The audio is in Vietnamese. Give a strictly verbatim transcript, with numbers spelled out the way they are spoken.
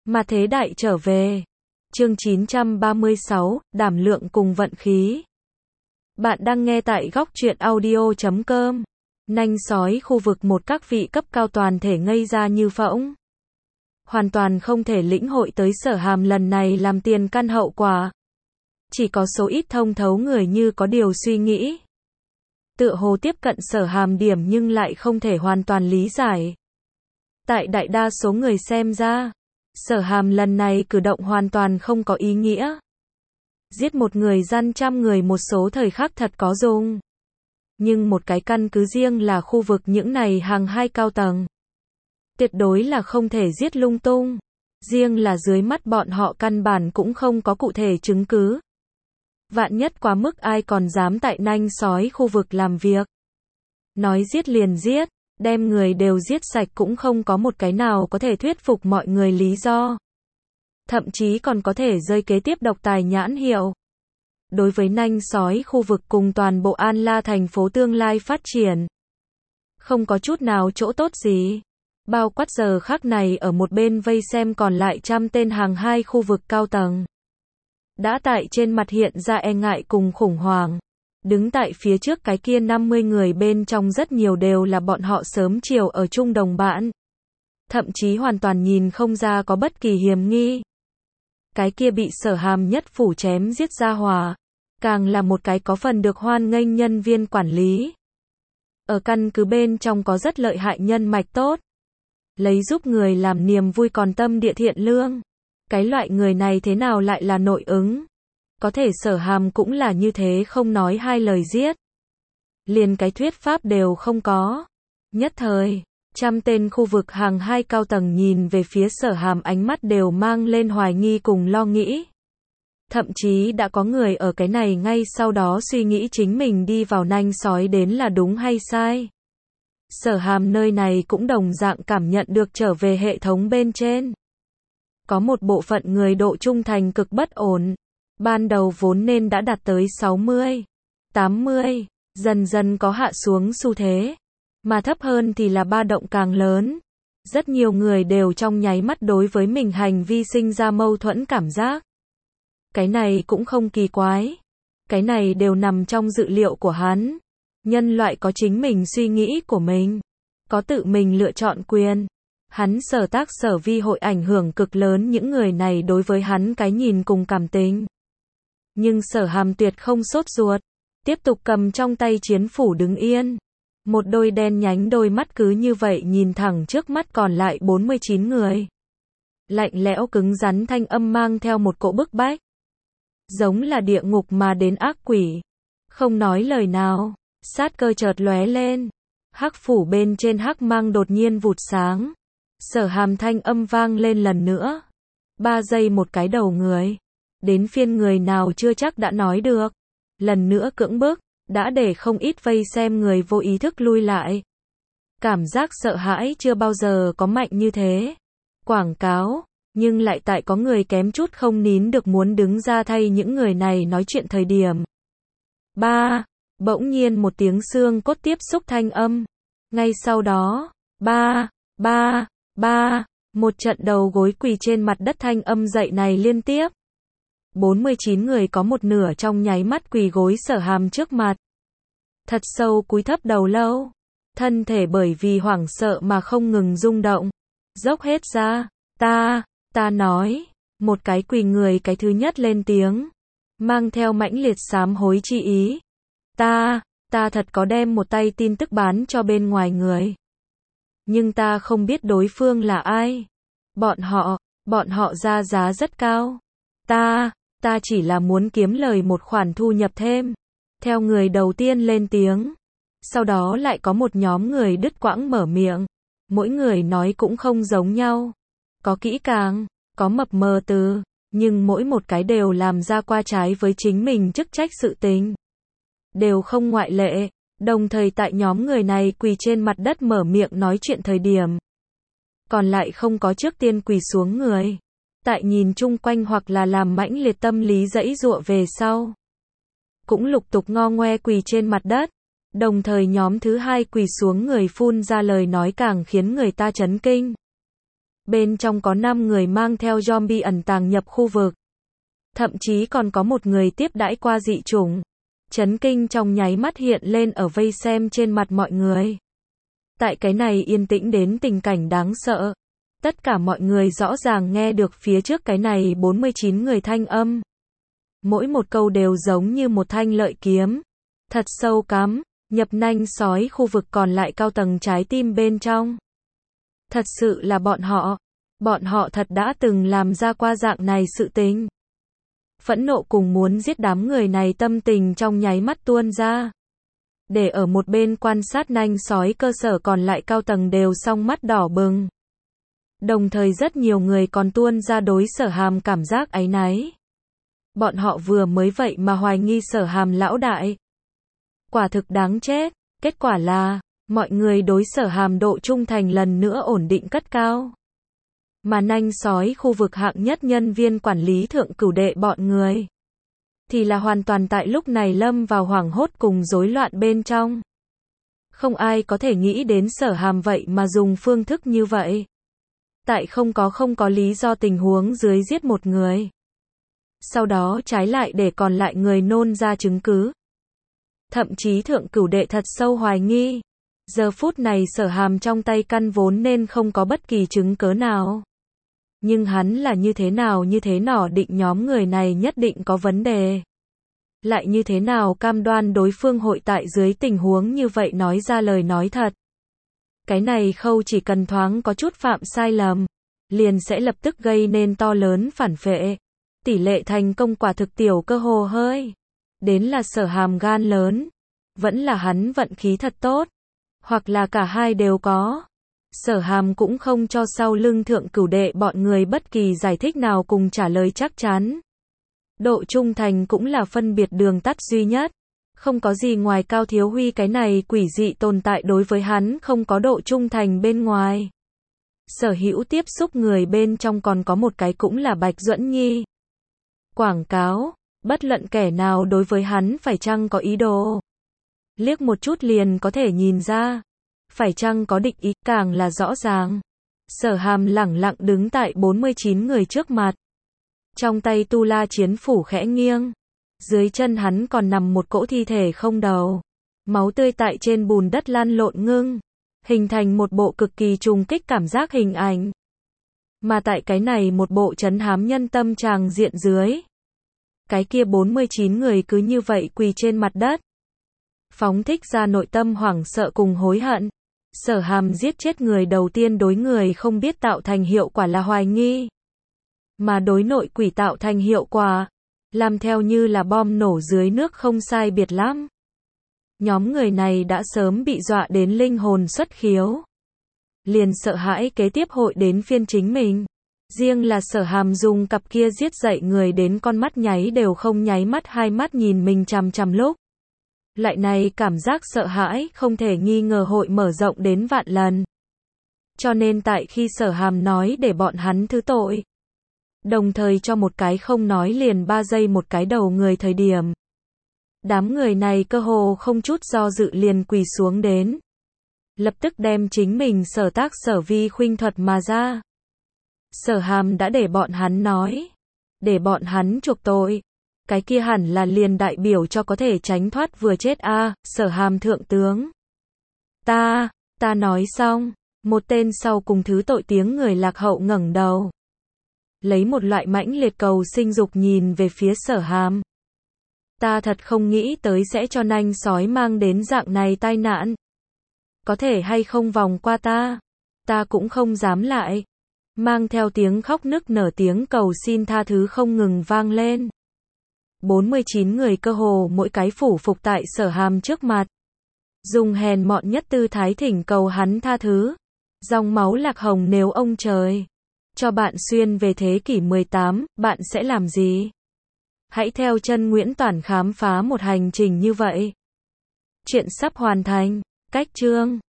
Mà thế đại trở về. Chương chín trăm ba mươi sáu, đảm lượng cùng vận khí. Bạn đang nghe tại góc truyện audio chấm com. Nanh sói khu vực một các vị cấp cao toàn thể ngây ra như phỗng. Hoàn toàn không thể lĩnh hội tới Sở Hàm lần này làm tiền căn hậu quả. Chỉ có số ít thông thấu người như có điều suy nghĩ. Tựa hồ tiếp cận Sở Hàm điểm nhưng lại không thể hoàn toàn lý giải. Tại đại đa số người xem ra, Sở Hàm lần này cử động hoàn toàn không có ý nghĩa. Giết một người gian trăm người một số thời khắc thật có dùng. Nhưng một cái căn cứ riêng là khu vực những này hàng hai cao tầng. Tuyệt đối là không thể giết lung tung. Riêng là dưới mắt bọn họ căn bản cũng không có cụ thể chứng cứ. Vạn nhất quá mức ai còn dám tại nanh sói khu vực làm việc. Nói giết liền giết, đem người đều giết sạch cũng không có một cái nào có thể thuyết phục mọi người lý do. Thậm chí còn có thể rơi kế tiếp độc tài nhãn hiệu. Đối với nanh sói khu vực cùng toàn bộ An La thành phố tương lai phát triển. Không có chút nào chỗ tốt gì. Bao quát giờ khắc này ở một bên vây xem còn lại trăm tên hàng hai khu vực cao tầng. Đã tại trên mặt hiện ra e ngại cùng khủng hoảng. Đứng tại phía trước cái kia năm mươi người bên trong rất nhiều đều là bọn họ sớm chiều ở chung đồng bạn. Thậm chí hoàn toàn nhìn không ra có bất kỳ hiểm nghi. Cái kia bị Sở Hàm nhất phủ chém giết ra hòa. Càng là một cái có phần được hoan nghênh nhân viên quản lý. Ở căn cứ bên trong có rất lợi hại nhân mạch tốt. Lấy giúp người làm niềm vui còn tâm địa thiện lương. Cái loại người này thế nào lại là nội ứng? Có thể Sở Hàm cũng là như thế không nói hai lời giết. Liền cái thuyết pháp đều không có. Nhất thời, trăm tên khu vực hàng hai cao tầng nhìn về phía Sở Hàm ánh mắt đều mang lên hoài nghi cùng lo nghĩ. Thậm chí đã có người ở cái này ngay sau đó suy nghĩ chính mình đi vào nanh sói đến là đúng hay sai. Sở Hàm nơi này cũng đồng dạng cảm nhận được trở về hệ thống bên trên. Có một bộ phận người độ trung thành cực bất ổn. Ban đầu vốn nên đã đạt tới sáu mươi, tám mươi, dần dần có hạ xuống xu thế. Mà thấp hơn thì là ba động càng lớn. Rất nhiều người đều trong nháy mắt đối với mình hành vi sinh ra mâu thuẫn cảm giác. Cái này cũng không kỳ quái. Cái này đều nằm trong dự liệu của hắn. Nhân loại có chính mình suy nghĩ của mình. Có tự mình lựa chọn quyền. Hắn sở tác sở vi hội ảnh hưởng cực lớn những người này đối với hắn cái nhìn cùng cảm tình. Nhưng Sở Hàm tuyệt không sốt ruột. Tiếp tục cầm trong tay chiến phủ đứng yên. Một đôi đen nhánh đôi mắt cứ như vậy nhìn thẳng trước mắt còn lại bốn mươi chín người. Lạnh lẽo cứng rắn thanh âm mang theo một cỗ bức bách. Giống là địa ngục mà đến ác quỷ. Không nói lời nào. Sát cơ chợt lóe lên. Hắc phủ bên trên hắc mang đột nhiên vụt sáng. Sở Hàm thanh âm vang lên lần nữa. Ba giây một cái đầu người. Đến phiên người nào chưa chắc đã nói được. Lần nữa cưỡng bức, đã để không ít vây xem người vô ý thức lui lại. Cảm giác sợ hãi chưa bao giờ có mạnh như thế. Quảng cáo, nhưng lại tại có người kém chút không nín được muốn đứng ra thay những người này nói chuyện thời điểm. Ba, bỗng nhiên một tiếng xương cốt tiếp xúc thanh âm. Ngay sau đó, ba, ba, ba, một trận đầu gối quỳ trên mặt đất thanh âm dậy này liên tiếp. bốn mươi chín người có một nửa trong nháy mắt quỳ gối Sở Hàm trước mặt. Thật sâu cúi thấp đầu lâu. Thân thể bởi vì hoảng sợ mà không ngừng rung động. Dốc hết ra. Ta, ta nói. Một cái quỳ người cái thứ nhất lên tiếng. Mang theo mãnh liệt sám hối chi ý. Ta, ta thật có đem một tay tin tức bán cho bên ngoài người. Nhưng ta không biết đối phương là ai. Bọn họ, bọn họ ra giá rất cao. Ta, ta chỉ là muốn kiếm lời một khoản thu nhập thêm. Theo người đầu tiên lên tiếng. Sau đó lại có một nhóm người đứt quãng mở miệng. Mỗi người nói cũng không giống nhau. Có kỹ càng, có mập mờ từ. Nhưng mỗi một cái đều làm ra qua trái với chính mình chức trách sự tình. Đều không ngoại lệ. Đồng thời tại nhóm người này quỳ trên mặt đất mở miệng nói chuyện thời điểm. Còn lại không có trước tiên quỳ xuống người. Tại nhìn chung quanh hoặc là làm mãnh liệt tâm lý dãy dụa về sau. Cũng lục tục ngo ngoe quỳ trên mặt đất. Đồng thời nhóm thứ hai quỳ xuống người phun ra lời nói càng khiến người ta chấn kinh. Bên trong có năm người mang theo zombie ẩn tàng nhập khu vực. Thậm chí còn có một người tiếp đãi qua dị chủng. Chấn kinh trong nháy mắt hiện lên ở vây xem trên mặt mọi người. Tại cái này yên tĩnh đến tình cảnh đáng sợ. Tất cả mọi người rõ ràng nghe được phía trước cái này bốn mươi chín người thanh âm. Mỗi một câu đều giống như một thanh lợi kiếm. Thật sâu cắm, nhập nanh sói khu vực còn lại cao tầng trái tim bên trong. Thật sự là bọn họ. Bọn họ thật đã từng làm ra qua dạng này sự tình. Phẫn nộ cùng muốn giết đám người này tâm tình trong nháy mắt tuôn ra. Để ở một bên quan sát nanh sói cơ sở còn lại cao tầng đều song mắt đỏ bừng. Đồng thời rất nhiều người còn tuôn ra đối Sở Hàm cảm giác áy náy. Bọn họ vừa mới vậy mà hoài nghi Sở Hàm lão đại. Quả thực đáng chết. Kết quả là, mọi người đối Sở Hàm độ trung thành lần nữa ổn định cất cao. Mà nanh sói khu vực hạng nhất nhân viên quản lý thượng cửu đệ bọn người. Thì là hoàn toàn tại lúc này lâm vào hoảng hốt cùng rối loạn bên trong. Không ai có thể nghĩ đến Sở Hàm vậy mà dùng phương thức như vậy. Tại không có không có lý do tình huống dưới giết một người. Sau đó trái lại để còn lại người nôn ra chứng cứ. Thậm chí thượng cửu đệ thật sâu hoài nghi. Giờ phút này Sở Hàm trong tay căn vốn nên không có bất kỳ chứng cớ nào. Nhưng hắn là như thế nào như thế nào định nhóm người này nhất định có vấn đề. Lại như thế nào cam đoan đối phương hội tại dưới tình huống như vậy nói ra lời nói thật. Cái này khâu chỉ cần thoáng có chút phạm sai lầm, liền sẽ lập tức gây nên to lớn phản phệ. Tỷ lệ thành công quả thực tiểu cơ hồ hơi. Đến là Sở Hàm gan lớn. Vẫn là hắn vận khí thật tốt. Hoặc là cả hai đều có. Sở Hàm cũng không cho sau lưng thượng cửu đệ bọn người bất kỳ giải thích nào cùng trả lời chắc chắn. Độ trung thành cũng là phân biệt đường tắt duy nhất. Không có gì ngoài Cao Thiếu Huy cái này quỷ dị tồn tại đối với hắn không có độ trung thành bên ngoài. Sở hữu tiếp xúc người bên trong còn có một cái cũng là Bạch Duẫn Nhi. Quảng cáo, bất luận kẻ nào đối với hắn phải chăng có ý đồ. Liếc một chút liền có thể nhìn ra. Phải chăng có định ý càng là rõ ràng. Sở Hàm lẳng lặng đứng tại bốn mươi chín người trước mặt. Trong tay tu la chiến phủ khẽ nghiêng. Dưới chân hắn còn nằm một cỗ thi thể không đầu. Máu tươi tại trên bùn đất lăn lộn ngưng. Hình thành một bộ cực kỳ trùng kích cảm giác hình ảnh. Mà tại cái này một bộ trấn hám nhân tâm tràng diện dưới. Cái kia bốn mươi chín người cứ như vậy quỳ trên mặt đất. Phóng thích ra nội tâm hoảng sợ cùng hối hận. Sở Hàm giết chết người đầu tiên đối người không biết tạo thành hiệu quả là hoài nghi. Mà đối nội quỷ tạo thành hiệu quả. Làm theo như là bom nổ dưới nước không sai biệt lắm. Nhóm người này đã sớm bị dọa đến linh hồn xuất khiếu. Liền sợ hãi kế tiếp hội đến phiên chính mình. Riêng là Sở Hàm dùng cặp kia giết dậy người đến con mắt nháy đều không nháy mắt hai mắt nhìn mình chằm chằm lúc. Lại này cảm giác sợ hãi không thể nghi ngờ hội mở rộng đến vạn lần. Cho nên tại khi Sở Hàm nói để bọn hắn thứ tội. Đồng thời cho một cái không nói liền ba giây một cái đầu người thời điểm. Đám người này cơ hồ không chút do dự liền quỳ xuống đến. Lập tức đem chính mình sở tác sở vi khuynh thuật mà ra. Sở Hàm đã để bọn hắn nói. Để bọn hắn chuộc tội. Cái kia hẳn là liền đại biểu cho có thể tránh thoát vừa chết a à, Sở Hàm thượng tướng. Ta, ta nói xong. Một tên sau cùng thứ tội tiếng người lạc hậu ngẩng đầu. Lấy một loại mãnh liệt cầu sinh dục nhìn về phía Sở Hàm. Ta thật không nghĩ tới sẽ cho nanh sói mang đến dạng này tai nạn. Có thể hay không vòng qua ta. Ta cũng không dám lại. Mang theo tiếng khóc nức nở tiếng cầu xin tha thứ không ngừng vang lên. bốn mươi chín người cơ hồ mỗi cái phủ phục tại Sở Hàm trước mặt. Dùng hèn mọn nhất tư thái thỉnh cầu hắn tha thứ. Dòng máu lạc hồng nếu ông trời cho bạn xuyên về thế kỷ mười tám, bạn sẽ làm gì? Hãy theo chân Nguyễn Toản khám phá một hành trình như vậy. Chuyện sắp hoàn thành. Cách chương